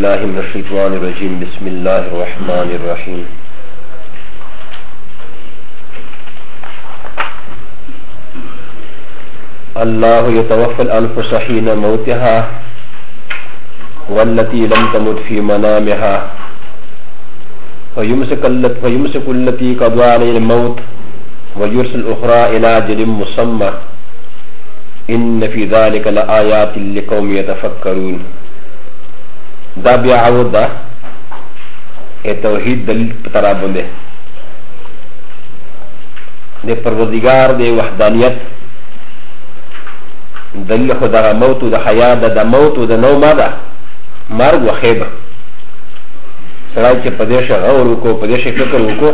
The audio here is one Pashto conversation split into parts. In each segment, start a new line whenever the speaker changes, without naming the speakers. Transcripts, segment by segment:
بالله من الشيطان الرجيم بسم الله الرحمن الرحيم الله يتوفى الأنفس حين موتها والتي لم تمت في منامها فيمسك التي قضى عليها الموت ويرسل الأخرى إلى أجل مسمى إن في ذلك لآيات لقوم يتفكرون. دا بیا عود دا توحید دلیل پترابون دے دے پروردگار دے وحدانیت دلیل خود دا موت دا حیات دا موت دا نوما دا مرگ و خیب سرائی چه پدیش غور وکو پدیش فکر وکو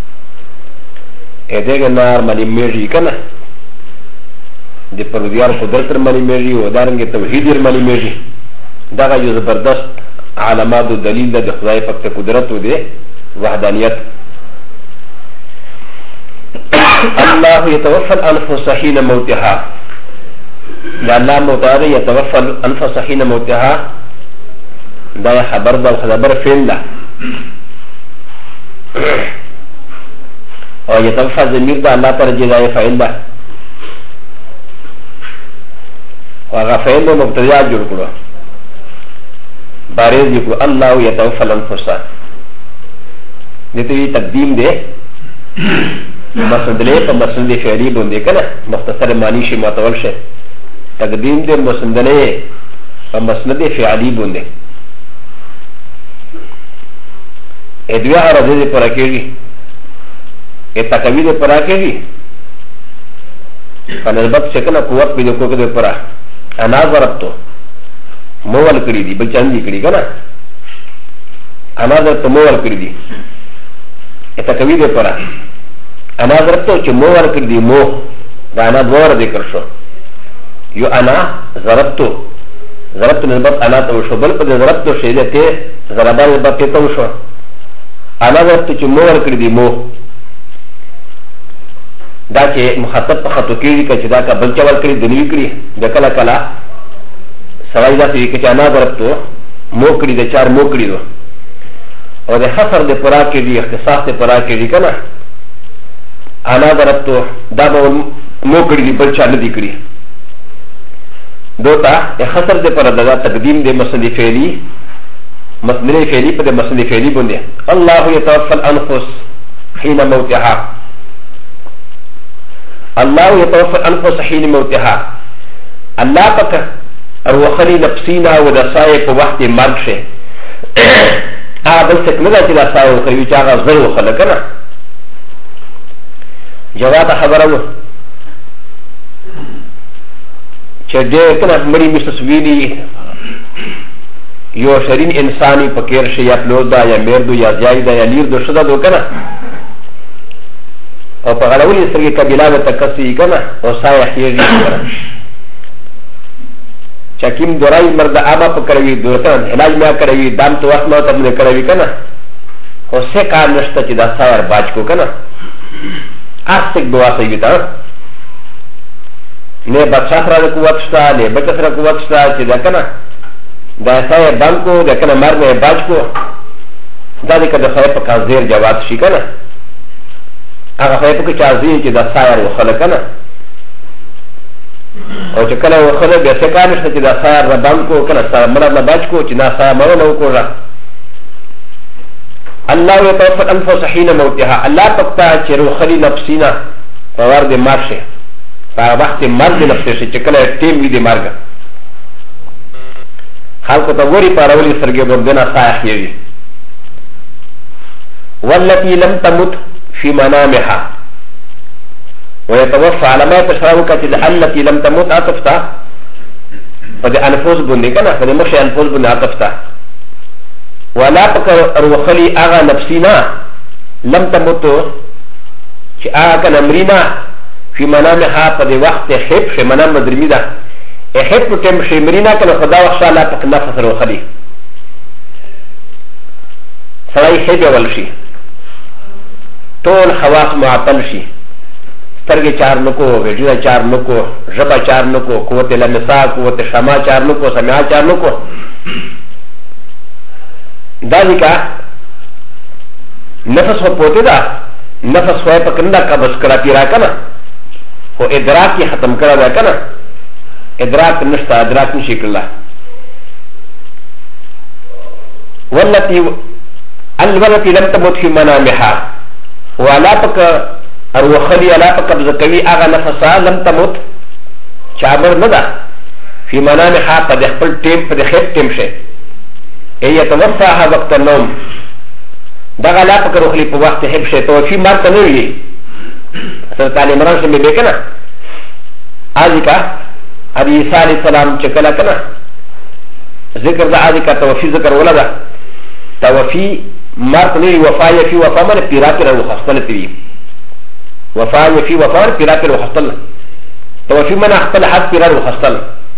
ایدیگ نار منی میجی کنا دے پروردگار قدرت منی میجی و دارنگ توحید منی میجی دا یو زبردست علامات و دلیل ده خدای پاک ته قدرت و ده وحدانیت. الله يتوفى الانفس حين موتها دا الله موتها يتوفى الانفس حين موتها دا خبر ده خبر فعل ده او يتوفى ضمير ده الله ترجي ده فاعل ده وهغه فعل ده مبتدا جوړ کړو بارز يقول الله يتوفى الانفس دته تقدیم ده مسند له په مسند فعلی باندې کنه مختصر معنی شي متول شي تقدیم ده مسند له په مسند فعلی باندې ادویا عرضه ده پر کېږي اتقوی ده پر کېږي فنسبت څنګه قوت پیدا کوګه پر انا ضربتو موال کری دی بل چاندی کری کنا انا در تو موال کری دی ایتا کوی دی پرا انا در تو چه موال کری دی مو دا انا دوار ذکر شو یو انا ضربتو ضربتو نسبت انا تو شو بل پا دی ضربتو شیده تی ضربا نسبت تی تو شو انا در تو چه موال کری دی مو دا چه مخاطب پا خطو کری که چه دا که بل چوال کری دنوی کری دا کلا کلا سوائی دا سوی کچا نا ضربتو موکڑی دا چار موکڑی دو او دا حصر دا پرا کردی اختصاص دا پرا کردی کنا انا ضربتو دا با موکڑی دی بل چار ندی کری دو تا حصر دا پرا دا تقدیم دا مسند فعلی مسند فعلی پا دا مسند فعلی بنده اللہ یتوفى الانفس حین موتها اللہ یتوفى الانفس حین موتها اللہ پاک روخلی نفسینا و دا سائے پا وقت مرگ شے آغا بل سک ندا چی دا سائے وخلی چا آغا زر وخلکنا جواب خبرو چه دیر کنا مری مستسویلی یو شرین انسانی پکیر شے یا پلود دا یا میردو یا زیائی دا یا لیر دو شده دو کنا او پا غلولی سرگی کبیلا دا تکسی کنا و سائے حیری کنا چاکیم دورائی مرد آما پا کروی دورتان علاج میں کروی دام تو وقت موتا منے کروی کنا خو سے کار نشتا چی دا سایر باج کو کنا آس تک دعا سیوی تا نے بچہ سرا قوت شتا نے بچہ سرا قوت شتا چی دا کنا دا سایر بان کو دا کنا مر میں باج کو دا دکا دا سایر پا کازیر جواد شی کنا آگا سایر پا کچازیر چی دا سایر وخل کنا او چې کله وخله بیا څه کار نشته چې دا سار ربان کو کله سار مراد نه بچ کو چې نا سار مړ نه وکړه الله يتوفى الانفس حين موتها الله پکتا چې روخلی نفسینا په ور دې مارشه په وخت مرګ نفس چې کله ټیم وي دې مرګ خلکو ته وری پارولی سرګې بردنا صاحب یوي والتي لم تمت في منامها ويتوفى على ما تشعرك التي لم تمت عطفتا فدي انفوس بني كنا فدي مشي انفوس بني عطفتا ولا تكر روخلي اغا نفسنا لم تمت شي اغا كان امرنا في منامها فدي وقت خيب شي منام مدرمي دا خيب تم شي مرينا كان خدا وخشى لا تكنفس روخلي سواي خيب والشي طول خواص معطل شي سترگی چار نکو ویجودا چار نکو ژبا چار نکو قوت لمسا قوت شما چار نکو سماع چار نکو ذلك نفس هو پوتے دا نفس ہوئے پکندا قبض کرا پیرا کنا ہو ادراک کی ختم کرا دا کنا ادراک نشتا ادراک نشی کرلا والتي لم تمت في منامها ولا پک اروخلی علا پک قبض کوي اغا نفسا لم تمت چامر ندا في منامها پد خپل ټیم پد خیب ټیم شه ای يتوفاها وقت النوم دغه لا پک روخلی په وخت هب شه توفی مرته نه وي سره تعالی مران شه به کنه اځکا ابي عيسى عليه السلام چې کله کنه ذکر د اځکا توفی ذکر ولدا توفی مرته نه وفا يفي وفا من پیرات له خپل تي وفا يفي وفا پیرات له خپل توفی من خپل حد پیرات له خپل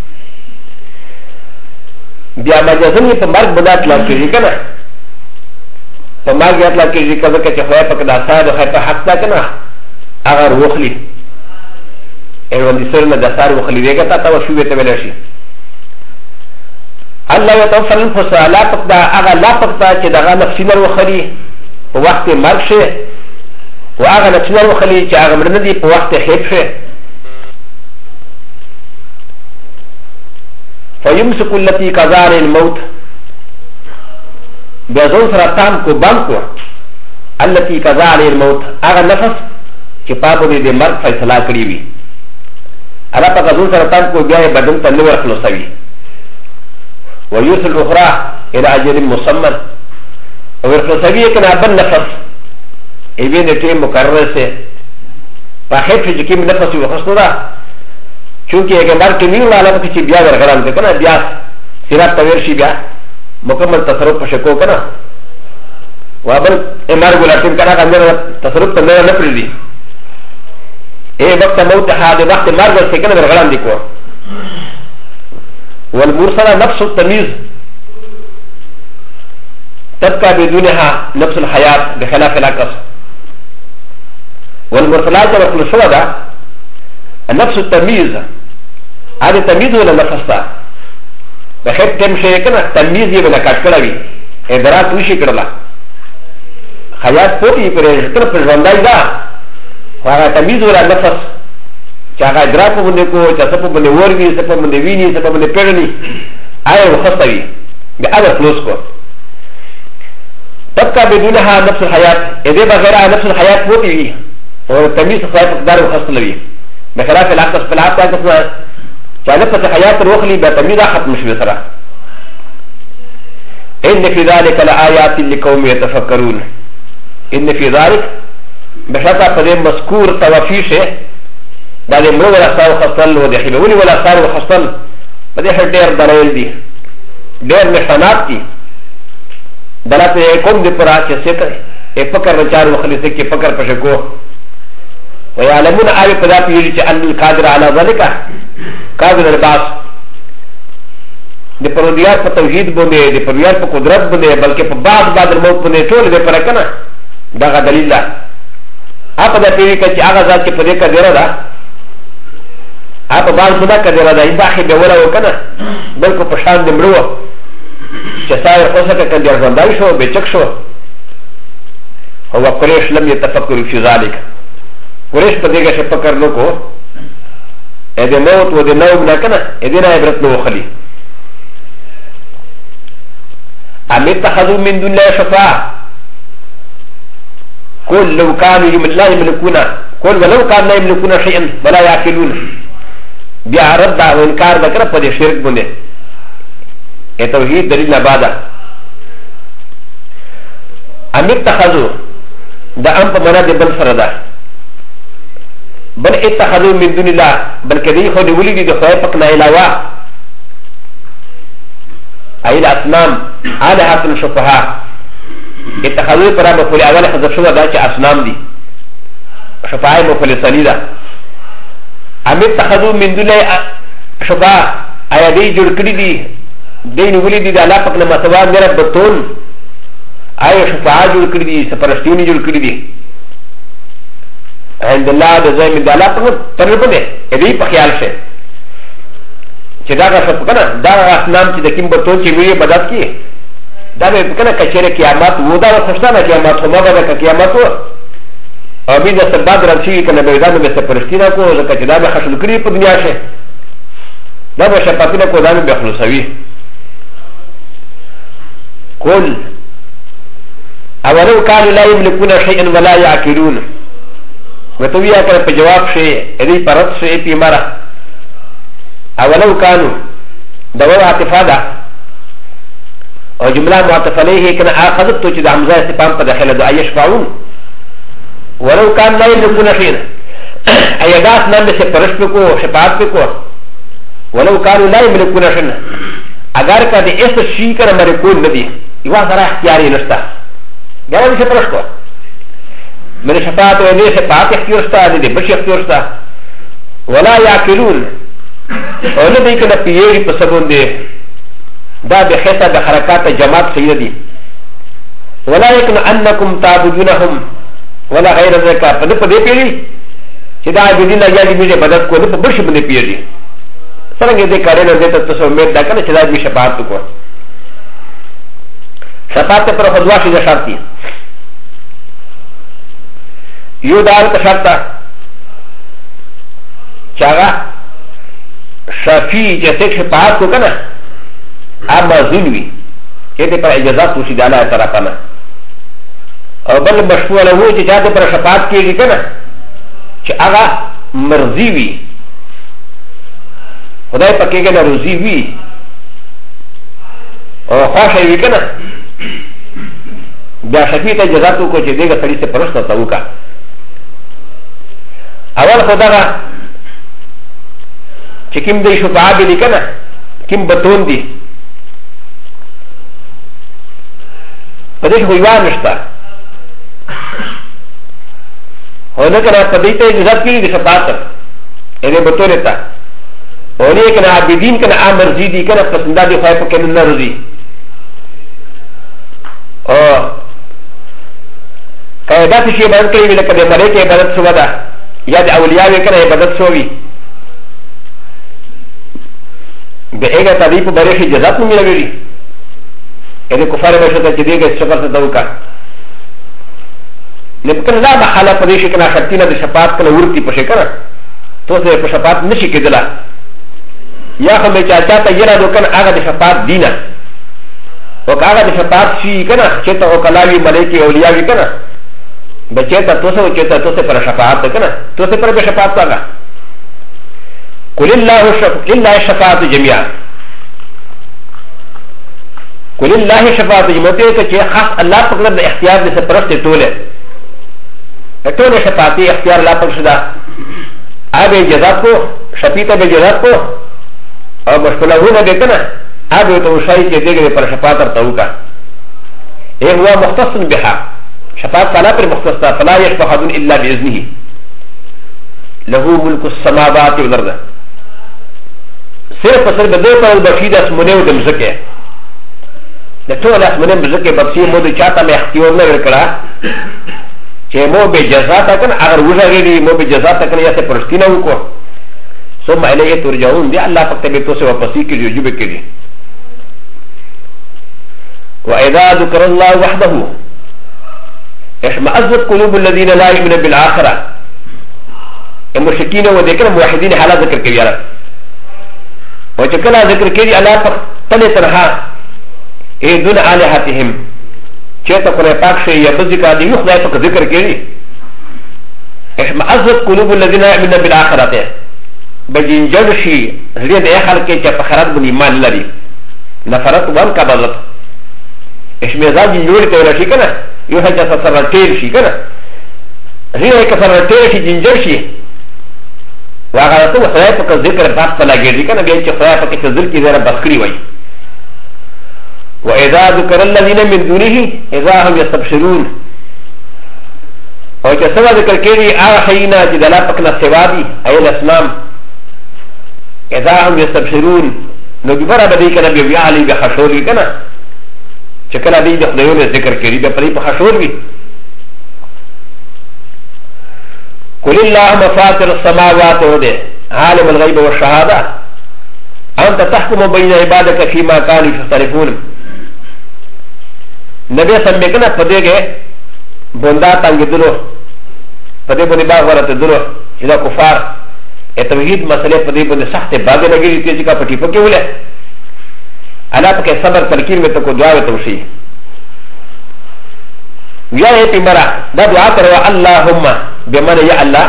بیا مجازن په مرګ بدات لا کیږي کنه په مرګ یاد لا کیږي کله چې خو په کدا ساده خو په حق تا کنه اگر وخلی ایوان دي سره د سار وخلی دیګه تا توفی وته ویل شي الله يتوفى الانفس لا تقدا اغا لا تقدا چې دغه نفسینر وخلی په وخت مرګ شه او اغا نفسینر وخلی چې هغه مړ نه دی په وخت خېب شه فيمسك التي كذار الموت بيزون سرطان كو بانكو التي كذار الموت اغا نفس كي پاپو دي مرد فیصلہ کری وی اغا پا غزون سرطان كو بیائی بدن تا نور خلصوی ويرسل الاخرى الى اجل مصمم ورخلصوی اکن ابن نفس ایوین ٹیم مقرر سے پا خیب سے جکیم نفس وخصنو دا چونکہ اگر مرد کے نیو والا کسی بیا ورغران دے کنا بیا سیرات تاویرشی بیا مکمل تصرف پشکو کنا وابل امار گلاتیم کنا کہ میرا تصرف تا میرا نپری دی اے وقت موت حاد وقت مرد سے کنا ورغران دی کو والمرسلہ نفس التمیز تبقى بدونها نفس الحیات بخلاف العکس والمرسلات وقل شودا نفس التمييز هذا تمييز ولا نفستا بخير تمشي كنا تمييز يبقى كاشكراوي ادراك وشي كرلا حياه فوتي كنا في الرنداي دا وهذا تمييز ولا نفس چاگا ادراك بندكو چا سپو بند ورغي سپو بند ويني سپو بند پيرني آيه وخصوي بأذر فلوسكو تبقى بدونها نفس الحياه اذا بغيرها نفس الحياه فوتي وتمييز الحياه تقدر وخصوي بخلاف العكس في العكس كما كان نفس حياه الوخلي بتمييز ختم شوي سرا ان في ذلك لآيات لقوم يتفكرون ان في ذلك بشرط قد مذكور توفيشه بعد امر ولا صار خصل ودخلوني ولا صار وخصل بدي هدير دلائل دي دير نشانات دي دلات يكون دي پرا چه سيته فكر نچار وخلي سے کہ فكر پشکو ويعلمون آية فذات يجي أن القادر على ذلك قادر الباس دي پروديار پا توحيد بنده دي پروديار پا قدرت بنده بلکه پا بعد الموت بنده طول دي پرکنا داغا دلیل دا آپ دا پیوی که چه آغا ذات چه پده که دیره دا آپ بعد خدا که دیره دا این باخی بیولا وکنا بلکه پشان دمرو چه سایر خوصا که کندیر زندائی شو بیچک شو هو قریش لم يتفکر فی ذالک قریش پا دیگه شپکر نکو ایده موت و ده نوم نکنه ایده نا عبرت نو خلی ام اتخذوا من دون الله شفاعة قل لو كانوا لا يملكون قل ولو كانوا لا يملكون شيئا ولا يعقلون بیا رد و انکار دکره پا ده شرک بنده ای توحید دلیل نبادا ام اتخذوا دا ام پا منا ده بل سرده بل اتخذوا من دون الله بل كذي خود ولدي دي خواه پکنا علاوه ايل اصنام آلهات الشفهاء اتخذوا پرا مفول اول حضر شوه دا چه اصنام دي شفهاء مفول ثاني دا ام اتخذوا من دون الله شفهاء ايا دي جوڑ کری دي دين ولدي دي اللہ پکنا مطبع میرا بطول ايا شفهاء جوڑ کری دي سپرشتیونی جوڑ کری دي عند الله د زمين د الله په طرف نه دې په خیال شه چې دا غا څه کنه دا اصنام چې د کوم په تو چې وی بدات کی دا به کنه کچره قیامت و دا خوشتانه قیامت خو مګه د قیامت او بي د سبب درشي کنه به دا به سپرشتینه کو زکه چې دا به خشل کړی په دنیا شه دا به شپاتینه کو دا به خلاصوي قل اولو كانوا لا يملكون شيئا ولا يعقلون وتويا كان في جواب شيء ادي فرض شيء في مره اولو كانوا دوا اعتفادا او جمله معطف عليه كان اخذت توجد حمزه استفهام قد دخل دعاء يشفعون ولو كان لا يملكون شيئا ايادات نام سے پرش کو شفاعت کو ولو كانوا لا يملكون شيئا اگر کا دے اس شی کر مر کو ندی یوا سرا اختیاری نشتا گاو سے پرش کو میرے شفاعت و نے شفاعت اختیار ستا دے بش اختیار ستا ولا يعقلون اور نہ دیکھ نہ پیری پسبون دے دا بخیسا بحرکات جماعت سیدی ولا يكن انكم تعبدونهم ولا غير ذلك فنپ دے پیری چدا عبدین اللہ جی میرے مدد کو نپ برش بنے پیری سرنگ دے کرے نہ دیتا تو امید دا کرے چدا بھی شفاعت کو شفاعت پر خدوا کی شرطی یو دار کا شرط چاغا شفیع جیسے شفاعت کو کنا اب مزین وی چیتے پر اجازت پوشی دانا طرف نا اور بل مشفوع لہو چی چاہتے پر شفاعت کیے گی کنا چی آغا مرضی وی خدای پکے گا نا روزی وی اور خوش وی کنا بیا شفیع تا اجازتو کو چی دے گا سڑی سے پرشتا تاو کا اول خدا گا چی کم دی شفاعت دی کنا کم بطون دی پدیش ہوئی نشتا ہونے کنا پدیش تے اجازت کی دی شفاعت اینے بطور تا ہونے کنا عابدین کنا آ مرضی دی کنا پسندہ دی خواہ پکن نہ رضی اور قیدات شی عبادت کری بھی لکہ دے مرے کے عبادت سوا دا یا دے اولیاء وی کنا عبادت سوی دے ایگا تعریف بریش اجازت میں ملوی ا کفار بشتا چې دیګه سفر ته دوکا لیکن لا محاله پدې شي کنه شرطینه د شفاعت کنه ورتی پښه کنه تو څه په شفاعت نشي کېدلا یا خو به چاچا ته یره دوکن هغه د شفاعت دینه او هغه د شفاعت شي کنه چې ته او کلاوی ملائکه اولیاء وی کنه بچتا تو څه چېتا تو څه پر شفاعت کنه تو څه پر شفاعت هغه قل الله الشفاعه جميعا قل الله شفاعت جمعتے کہ خاص اللہ پکڑ دے اختیار دے سے پرست تولے تولے شفاعتی اختیار اللہ پکڑ شدہ آب اجازت کو شفیت بے اجازت کو اور مشکلہ ہو نہ دیتا نا آب تو شاہی کے دے گئے پر شفاعت ارتاو کا ایک ہوا مختص بحا شفاعت تعالیٰ پر مختص تھا فلا یشفعون الا باذنہ لہو ملک السماوات والارض صرف اصل بدے پر بشید اسمنے و دمزکے د ټول اسمنه بزکه بچي مو د چاته مې اختیار نه ورکړه چې مو به جزا تا کنه اگر وژغېږي مو به جزا تا کنه یا څه پرستینه وکړو ثم الیه ترجعون دی الله پاک ته به تاسو واپس کیږي جوړ کړي واذا ذكر الله وحده اشمئزت قلوب الذين لا يؤمنون بالاخره المشركين وذكر موحدين حالات ذکر کوي یاره او چې کله ذکر کوي الله پاک تله تنها دون آلهتهم چیتا قرآن پاک سے یا بزی کا دی خدای پاک ذکر کری اشمئزت قلوب الذین یؤمنون بالآخرة بجنجل شی زلی دے خلق کے چا پخرات بن ایمان لری نفرت وان قبضت اشمئزات جنجولی تیرا شی کنا یو حل جاسا سرطیر شی کنا زلی دے که سرطیر شی جنجل شی واغلطو خدای پاک ذکر پاک پلا گیردی کنا بیان چا خدای پاک تذر کی زیرہ بخکری وی وإذا ذكر الذين من دونه إذا هم يستبشرون او چې سوا ذکر کړي هغه حینا چې د الله پاک نه سوا دي ای الاسلام اذا هم يستبشرون نو ببره به دې کنه بیا علی به خشور وي کنه چې کله دې د خدایونو ذکر کړي به پرې په خشور وي قل اللهم فاطر السماوات والارض عالم الغيب والشهاده انت تحكم بين عبادك فيما كانوا يختلفون نبي سمكنا فديك بوندا تانجدلو فدي بني باغ ورته دلو إذا كفار التوحيد مسألة فدي بني سخت باغ لگی تیزی کا پٹی پکے ولے الا پکے صبر ترکیر میں تو کو دعا توشی یا ہے پیمرا دا دعا کروا اللهم بمن یا اللہ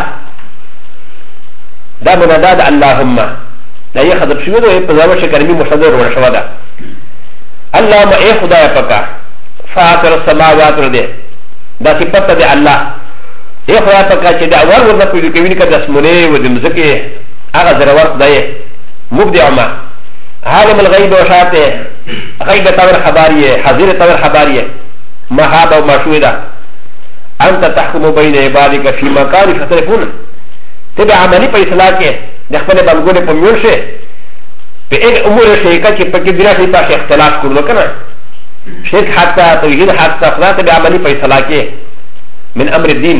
دا منادات اللهم لا يخذب شو ده بزاوش كرمي مشدر ورشوادا اللهم اي خدايا پکا فاطر السماوات والارض دا صفت ده الله اي خدايا پکا چې دا ور ور په کوي کې د اسمنه و د مزکه هغه ضرورت دی مبدع ما عالم الغيب وشاته غيب تور خباريه حاضر تور خباريه مهاب و مشهودا انت تحكم بين عبادك في مكان فتلفون تبع عملي په اصلاح کې د خپل بلګونه په میول شي په اګ امور شي چې په کې بنا شي په اختلاف کولو کنه شرک حتی توحید حتی خدا تبع عملي په اصلاح کې من امر الدين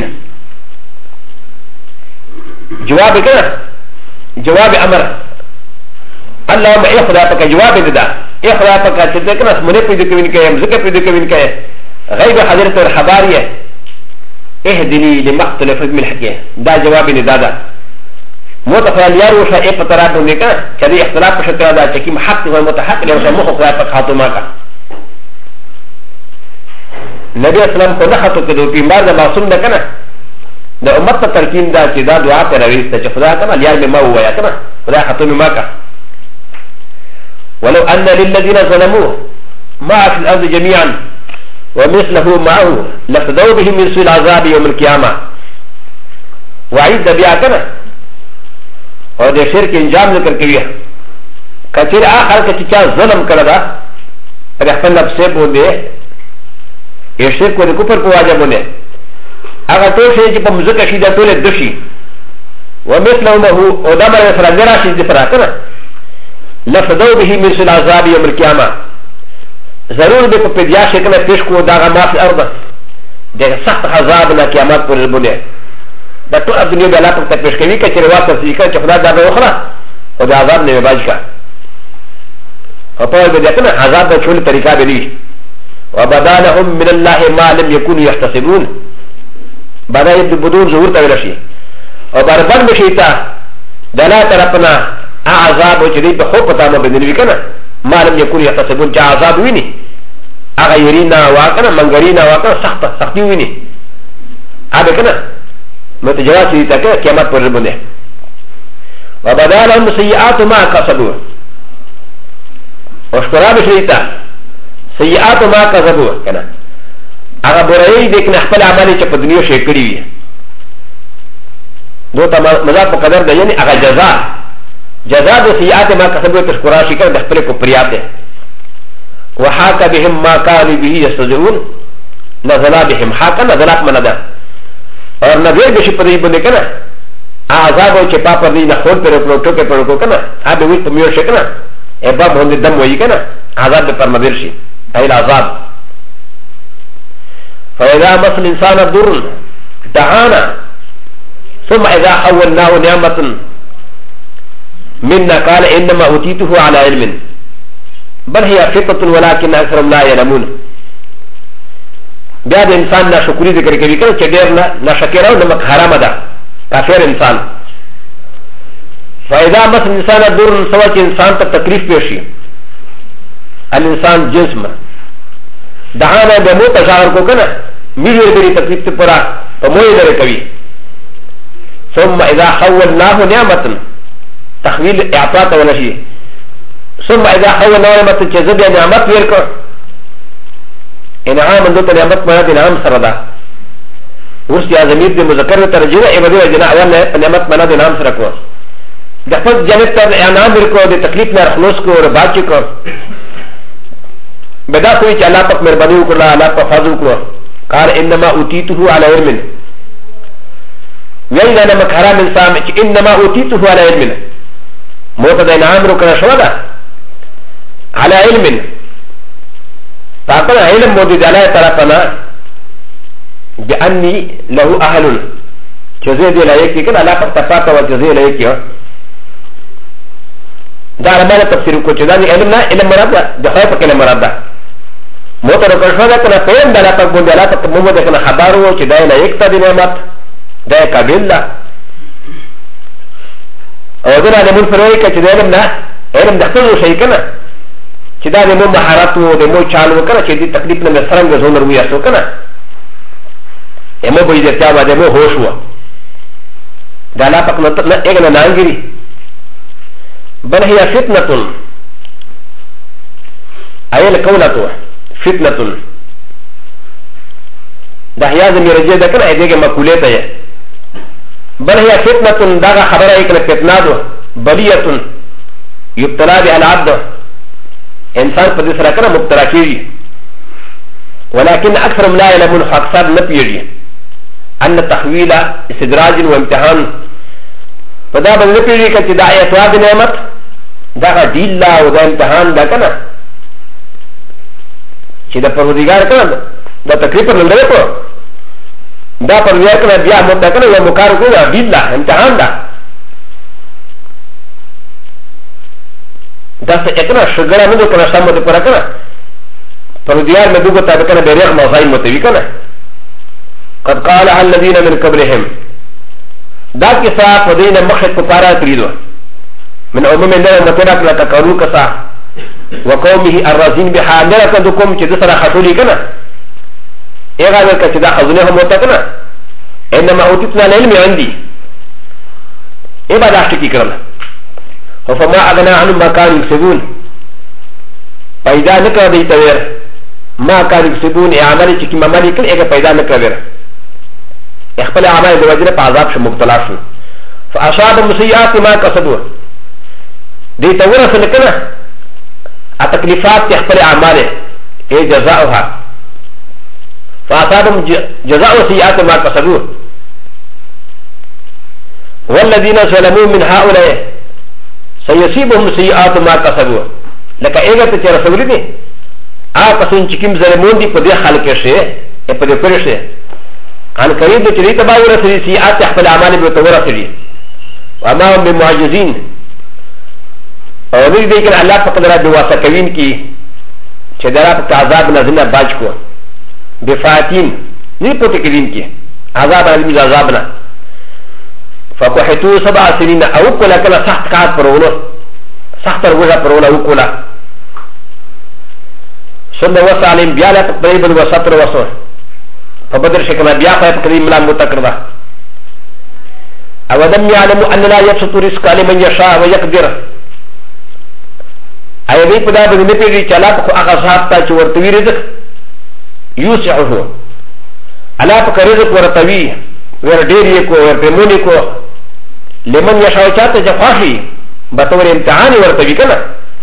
جواب کنه جواب امر اللهم اي خدا پاک جواب دے اي خدا پاک چې کنه اسمنه په دې کې وین کې مزکه په دې کې وین کې غیب حضرت اور خباریه اهدني لمختلف من الحكي دا جواب ندادا متخيل يارو شيء فترات نيكا كذي اختلاف شتى دا چې کی حق او متحق له سمو خدای په خاتمه کا نبی اسلام کو نه خطو کړو په مار د معصوم ده کنه د امت ته ترکین دا چې دا دعا ته راويسته چې خدای کنه یار به ما وایا کنه خدای خاتمه ما کا ولو ان للذين ظلموا ما في الارض جميعا ومثله معه لفدوا به من سوء العذاب يوم القيامه وعيد بیا کنه اور د شرک انجام ذکر کوي کثیر اخر کې چې ظلم کړه دا پر خپل نفس په دې یې شرک کو پر په واجب نه هغه ټول شي چې په مزکه شي د ټول دشي ومثله معه او دا مر سره غراشي د سره کنه لفدوا به من سوء العذاب يوم القيامه ضرور به په دیا شکل پیش کو دا ما فی الارض د سخت عذاب نه قیامت پر بونه دا ټول دنیا به لا په پیش کوي چې واسطه سې چې خدای دا به وخره او د عذاب نه باج کا او په دې کنه عذاب د ټول طریقہ به دي وبدالهم من الله ما لم يكونوا يحتسبون بدای د بدون ظهور ته ورشي او بربند بشیتا دلا طرفنا عذاب چې دې په خو پتا مې بدنوي کنه ما لم يكن يحتسبون جا عذاب ويني اغا يرينا واكنا منغرينا واكنا سختي ويني هذا كنا متجاوز سيتا كنا كيامات پر ربونه وبدا لهم سيئات ما كسبوا وشكرا بشيتا سيئات ما كسبوا كنا اغا برأي ديك نحفل عمالي چه پا دنيا شكري وي دو تا مذاب پا قدر دا يعني اغا جزاء جزاء سيئات ما كسبوا تشكرا شكرا دخل كفرياته وحاك بهم ما كانوا به يستهزئون نزلا بهم حاكا نزلات من هذا اور نظر بشي پدې باندې کنه عذاب او چې پاپ دې نه خون پر پروتو کې پروتو کنه هغه وي په میو شکنه ابا باندې دم وایي کنه عذاب پر مدر شي ایل عذاب فاذا مس الانسان الضر دعانا ثم اذا حولناه نعمه منا قال انما اوتيته على علم بل هي فطره ولكن اكثرهم لا يعلمون بیا د انسان نه شکرې ذکر کوي کنه چې ډېر نه شکر او نمک حرام ده کافر انسان فاذا مس الانسان الضر سوا چې انسان ته تکلیف پیشي الانسان جسم دعانا به مو تشاور کو کنه میږي دې تکلیف ته پورا په موي لري کوي ثم اذا حولناه نعمه تحويل اعطاء ولا شيء ثم اذا حولناه نعمه جذب نعمت ورکو انعام دوت نعمت ما انعام سردا ورس يا زمير دي مذكر ترجمه ابدي وجنا اول نعمت ما انعام سرکو دفت جنت تر انعام ورکو دي تکلیف نه خلاص کو اور باقی کو بدا کوئی چې الله پاک مهرباني وکړه الله پاک فضل وکړه قال انما اوتيته على علم ویل انا مکرام انسان چې انما اوتيته على علم موت د انعام وکړه شو ده على علم فاقل علم موجود على طرفنا بأني له أهل جزء دي لايك كنا لا تفاتا وجزء لايك دا رمانا تفسير کو چداني علم نا علم مراد ده خواهي پاك علم مراد ده موتر کشفه کنه پیم دلا پاک بونده الله پاک مومده کنه خبرو چه دای لایق تا دی نعمت دای قابل ده او دنا د مون فروي که چې د علم نه علم د خپل شي کنه چې دا د مو مهارت وو د مو چالو کنه چې دې تکلیف نه سرنګ زونر وي اسو کنه امو به دې تا باندې مو هوش وو دا لا پاک نه اګنه نانګري بل هي فتنه ايل قولته فتنه دا هي زمي رجه ده کنه دغه مقوله ته بل هي فتنه دا خبره يكن فتنه بليه يبتلى بها العبد انسان قد سركنا مبتلى كيجي ولكن اكثر من لا يعلمون اكثر نبيجي ان التحويل استدراج وامتحان فدا بل نبيجي كتداعي ثواب نعمت دا ديل لا ودا امتحان دا كنا چې دا پروردگار کنا دا تقریبا نه لري دا پر ویا کنه بیا مو کنه یو مکار کو دا بالله امتحان دا دا څه اکنه شګړه نه کنه سم ته پر کنه پر دیار مې دغه ته کنه بیرغ موضوعي متوي کنه قد قال الذين من قبلهم دا کیسه په دینه مخه په پارا کړیدو من عموم نه متنا کړه تکرو کسا وقومه الرازين بحاضر کدکم چې د سره خطولي کنه اغا ذلك كذا خزنه موتكنا انما اوتيتنا العلم عندي ابا داشتكي كرم فما اغنى عنهم ما كانوا يكسبون فاذا نكر دي توير ما كانوا يكسبون اعمالي چكي ممالي كل اغا فاذا نكر وير اخبال اعمال بوجره فعذاب شو مبتلا شو فاصاب مسيئات ما كسبوا دي توير سنكنا التكليفات اخبال اعماله اي جزاؤها فأصابهم جزاء سيئات ما كسبوا والذين ظلموا من هؤلاء سيصيبهم سيئات ما كسبوا لك ايغا تجرى سوري دي آقسون چكم ظلمون دي پده خلق شئ پده پر شئ عن قريب دي چري تباور سري سيئات احفل اعمال بتور سري وما هم بمعجزين اور دي كن الله فقدر بواسطه كوين کی چدرا پک عذاب نازل باج کو بفاتين نيبوتي كريم كي عذاب على عذابنا فكحتو 7 سنين او كلا كلا تحت كات برولو تحت الوجه برولو او كلا ثم وصى عليهم بيالا تقريبا وسطر وصول فبدر شكنا بياقا تقريبا ملا متكردا اودم يعلموا ان لا يبسط رزق لمن يشاء ويقدر اي بي پدا بن نپيري چلا کو اغا صاحب تا چورتوي رزق يوسعه على فكر رزق ورطوي ورديري كو ورطموني كو لمن يشاء چاته جفاحي بطور امتحان ورطوي كنا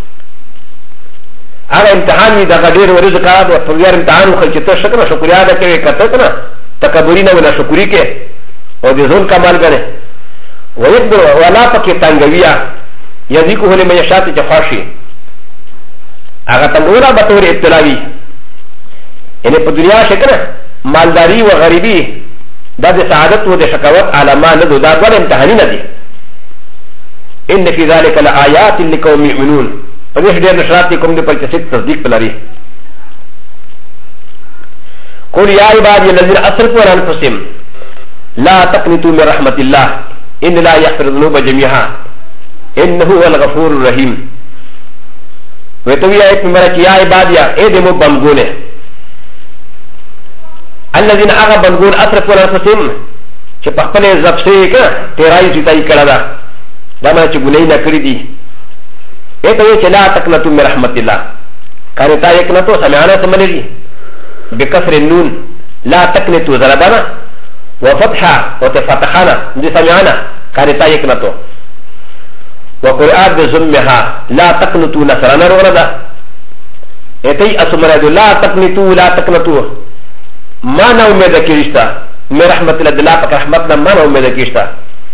هذا امتحان دا غدير ورزق هذا وفريار امتحان وخلچتا شكرا شكريا دا كوي كتا كنا تكبرين ولا شكري كي ودي زون كمال غنه ويقدر ولا فكي تنگويا يذيكه لمن يشاء جفاحي اغا تنگورا بطور ابتلاوي يعني في الدنيا شكرا مالداري وغريبي دا دي سعادت و دي شكوات على ما ندو دا دوال امتحانين دي ان في ذلك لآيات لقوم يؤمنون فديش دير نشرات لكم دي پلچسيت تصديق بلاري قول يا عبادي الذين اسرفوا على انفسهم لا تقنطوا من رحمة الله ان لا يغفر الذنوب جميعا انه هو الغفور الرحيم وتوي ايت مرك يا عبادي اي دمو بمغونه الذين اغبن قول اصرفوا لانفسهم چې په خپل زبسه کې تیرای زیاتای کړه دا ما چې ګولې نه کړې دي اته چې لا تقنطوا من رحمت الله کله تا یک نه تو سمعنا سملي بكسر النون لا تقنطوا ضربنا وفتحه وتفتحنا دي سمعنا کله تا یک نه تو وقرآن بزمها لا تقنطوا نصرنا وردا اته اسمره لا تقنطوا لا تقنطوا ما نا امید کیشتا میں رحمت الله پاک رحمتنا ما نا امید کیشتا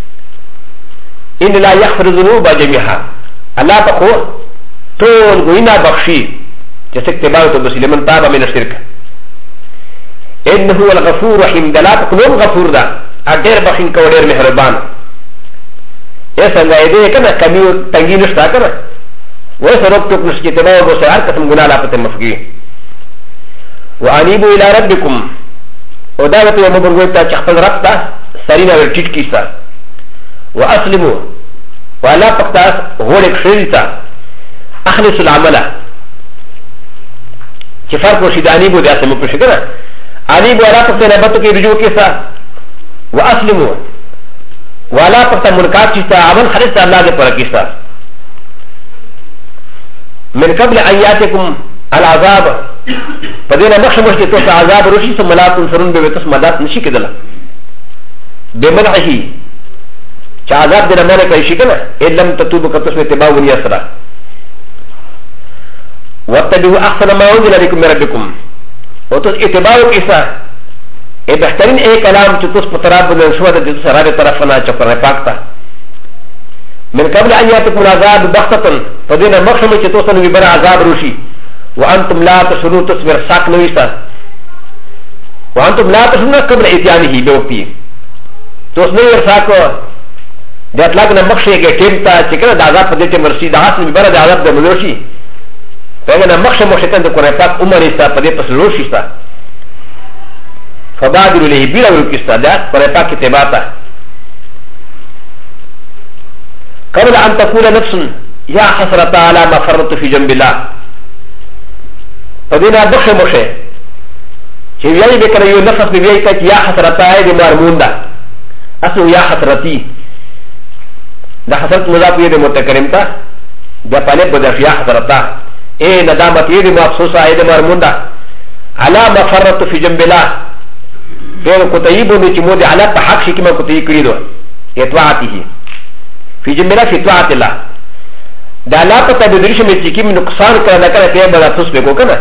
ان لا يغفر الذنوب جميعا الله پاک طول گوینا بخشی جیسے اتباع تو بس لمن تاب من الشرك انه هو الغفور الرحيم دلا پاک نوم غفور دا اډیر بخین کو ډیر مهربان ایسا غایدے کنا کمی تنگی نشتا کنا ویسا روک ټوک نشکی اتباع بس هر قسم گناہ لا پته مفقی وانيبوا الى ربكم ودعوت يوم برغوتا چخپل ربتا سرينا ورټیټ کیسا واسلموا ولا پختاس غورک شریتا اخلص العمل چې فرق وشي د انيبو د اسمو په شکل انيبوا ولا پخته نبتو کې رجوع کیسا واسلموا ولا پخته منکات چې عمل خالص الله دې پر کیسا من قبل ان ياتكم العذاب فدينا مخشى مشكلة توسع عذاب روشي ثم لا تنصرون بوتس مدات نشي كدلا بمنعه عذاب دينا مالك ايشي كنا إن لم تتوبوا كتسم اتباع ونيسرا واتبعوا أحسن ما أنزل لكم من ربكم وتس اتباعوا كيسا بهترين اي كلام تتوس بطراب من شوى تتوس رابع طرفنا چپر پاکتا من قبل ان ياتكم العذاب بغتة فدينا مخشى مشكلة توسع نبي عذاب روشي وانتم لا تشعرون تصبر ساق نويسا وانتم لا تشعرون قبل اتيانه بوقتي توسنوير ساقو د اطلاقنا مخشي ټیم ته چې کله د عذاب په دې ته مرسي د حاصل بره د عذاب د ملوشي فهمنا مخشي مشتن د قرآن پاک عمر استا په دې پس لوشي استا فبادر له بلا ورکستا د قرآن پاک اتباعه قبل ان تقول نفس يا حسرة على ما فرطت في جنب الله فدينا بخش مخشي چې ویای به کړی یو نفس به ویای کړي یا حسرت آی د مارمون ده اسو یا حسرتي د حسرت مضاف یې د متکرم ته د پاله په دغه یا حسرتا اے ندامت یې د افسوس آی د مارمون ده علا مفرط فی جنب الله دغه کوتایبو د چې مو د علا په حق شي کې ما کوتای کړی دو اطاعته فی جنب الله فی اطاعت الله د الله په تدبیر شمه چې کې نقصان کړه نه کړه ته به افسوس به کو کنه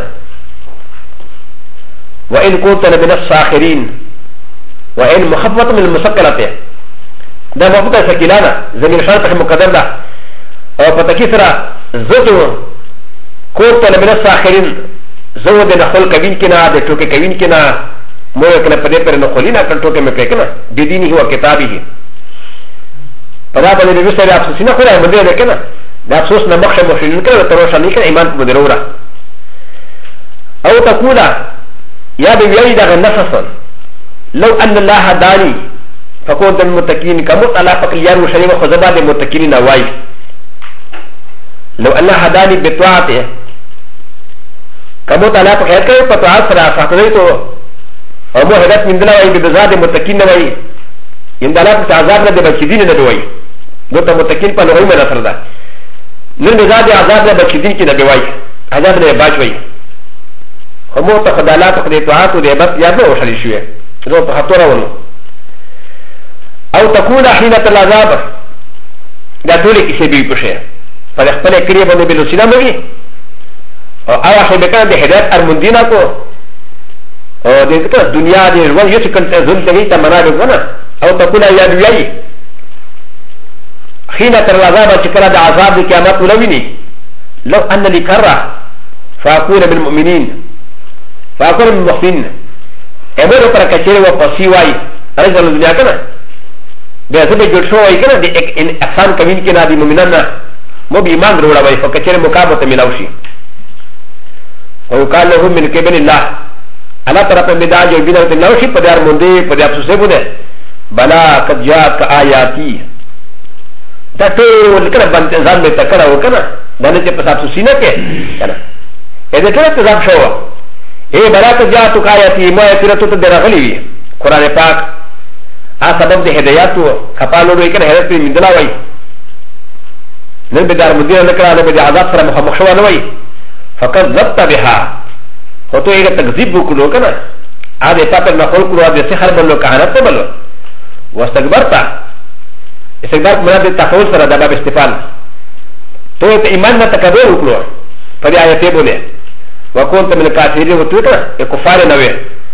وإن كنت من الساخرين وإن مخفضة من المسكرة ده مخفضة سكيلانا زمين شرطة مقدر ده أو فتكسر زوجو كنت من الساخرين زود نخل كبين كنا ده توك كبين كنا مويا كنا پده پر نخلينا كن توك مكيكنا بدينه وكتابه فدا بل نبي سري أفسوسنا خلا مدير ده كنا ده أفسوسنا مخشى مخشين كنا وتروشاني كنا إيمان مدرورا أو تقول يا بيبي ده نفس لو ان الله هداني فكنت المتقين كموت على فقيان وشريم خزبا المتقين نواي لو ان الله هداني بطاعته كموت على فقيان كيف بطاعت فلا فاقديته او مو هدات من دلوي ببزاد المتقين نواي ان دلات عذاب نه بچدين نه دوي دوت متقين په نوې مله سره ده نن بزاد عذاب نه بچدين کې نه دوي عذاب نه باچوي خمو ته خدالات خدای طاعت او عبادت یاد نه وشل شي نو په خطر ونه او تكون حين العذاب دا ټول کې شی به پښه پر خپل کړي باندې بل سلام وي او هغه به کنه د هدایت ارمندینا کو او د دنیا د ژوند یو څه کنه ځل ته ته منابه ونه او تكون یاد وی حين العذاب چې کله د عذاب د قیامت ولویني لو ان لي كره فاكون بالمؤمنين فاكون بالمحسنين امر پر کچره و پسی وای رجل دنیا کنه به زبه جوړ شو وای کنه د احسان کوین کې نه دي مؤمنان مو به ایمان وروړه وای فکچره مقابله ملاوشي او قال له من قبل الله الله طرف من داج او بيدار ملاوشي په دار مونږ په دې افسوسه بده بلا قد جاءك آیاتی دا ټول کله باندې ځان به تکړه وکنه دا نه چې په تاسو سینه کې کنه اې دې ټول تزاب شو اے برات جاتو کایتی ما یترتو ته درغلی وی قران پاک ا سبب د هدایت او کپالو دوی کنه هدایت می دلا وای نن به دار مدیر نه کړه به د عذاب سره مخ شو نه وای فقط ضبط بها هو ته یې تکذیب وکړو کنه ا دې پاتې نه خلق کړو د سحر بلو کهانت بلو واستكبرت استكبار مراد تفاول سره د باب استفال ته ایمان نه تکبر وکړو په دې آیت په بوله وكنت من الكافرين وتوكا الكفار نوي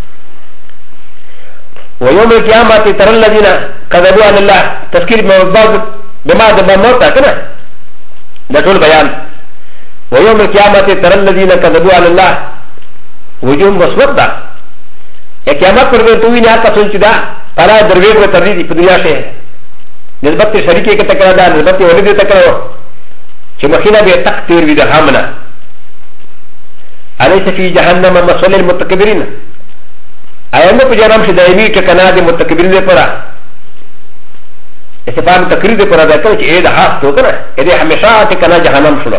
ويوم القيامة ترى الذين كذبوا على الله تذكير بما دبا موتا كنا ده طول بيان ويوم القيامة ترى الذين كذبوا على الله وجوم مسودة القيامة پر توي نه کا سوچ دا پرا دروي کو تريدي په دنیا شه نسبت شریکه کې تکرا دا نسبت ولید تکرا چې مخینه به تقدیر وی ده همنا أليس في جهنم مسؤول المتكبرين أيام بجانب شدائمي كنا دي متكبرين دي پرا استفام تقرير دي پرا دكتور چه ايه حاس تو كنا ايه هميشا كنا جهنم شلو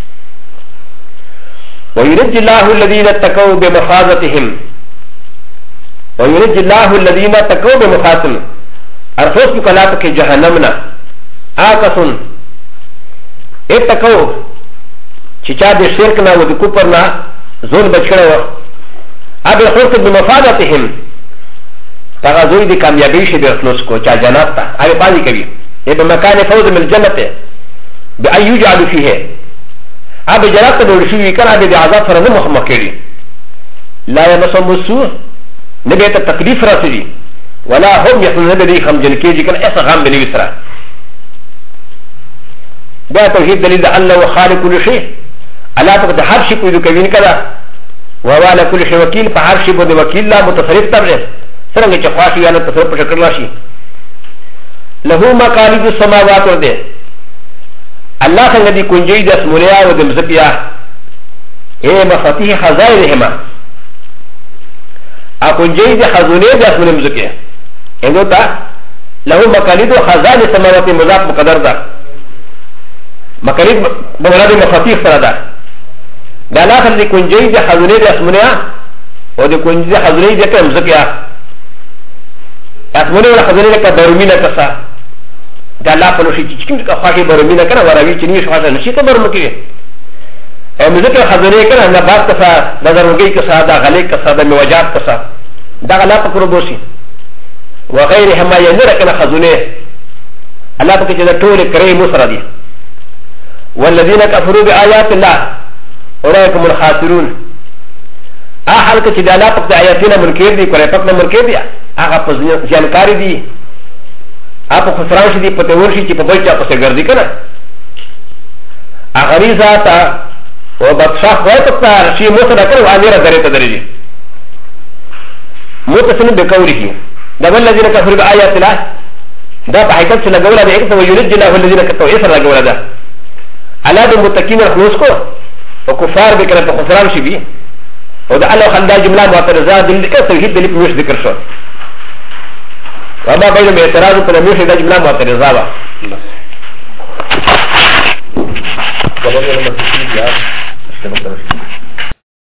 وينجي الله الذين اتقوا بمفازتهم وينجي الله الذين اتقوا بمفازتهم ارخص بكلاتك جهنمنا آكسون اتقوا چچا دي شركنا ودي كفرنا زون بچكنا اب ارخص بمفازتهم تغازوي دي كاميابي شي دي ارخص کو چا جنات تا ابي بازي كبي ايه بمكان فوز من الجنة بأن يجعل فيه اب جنات دور شي كان ابي دي عذاب فرز محمد لا يمسهم السوء نبيت التكليف راسدي ولا هم يحملون بدي خم جنكيجي كان اسا غام بني بسرا ده توحيد دليل الله وخالق كل شيء الله تقدر هر شيء كوي كوين كذا وهو على كل شيء وكيل فهر شيء بده وكيل لا متصرف تبع سرنگ چخواشي يعني تصرف بشكل راشي له مقاليد السماوات والارض الله څنګه دي کنجي د اسمونیا او د مزکیا اے مفاتيح خزائنهما ا کنجي د خزونه د اسمونیا مزکیا انو تا له مقاليد خزائن السماوات مضاف مقدر ده مقاليد بمراد مفاتيح سره ده دا الله څنګه دي کنجي د خزونه د اسمونیا او د کنجي د خزونه د مزکیا اسمونیا ولا خزونه د برمینه کسا دا الله په لوشي چې کوم خاطر برمینه کنه وراوي چې نيش خاطر نشي ته برمکې مزکه خزونه کنه نه بات کسا د دروګي کسا دا غلې کسا د موجات کسا دا الله په قربوشي وغيرها ما ينر کنه خزونه الله په کې دا ټول کرے مسر دي والذين كفروا بآيات الله اولئك هم الخاسرون احل کې دا الله په آیاتنا منکر دي کړه په منکر دي هغه په جانکاری دي آپ خسران شدی پتے ورشی چی پا بلچا پسے گردی کنا آخری ذاتا و بدشاہ خواہ تکتا رشی موسر اکر و آنیرہ دریتا دریجی موتسن بکوری کی دبل لذین کفر بآیات اللہ دا پا حیثت سے لگولا دا ایک تا ویولد جلہ والذین کتو ایسر لگولا دا اللہ دا متقین رخلوس کو و کفار بکنا پا خسران شی بی و دا اللہ خلدہ جملہ معترضا دل دکر توحید دلی پمیش ذکر شو وما بين الاعتراض في المشي ده جمله معترضه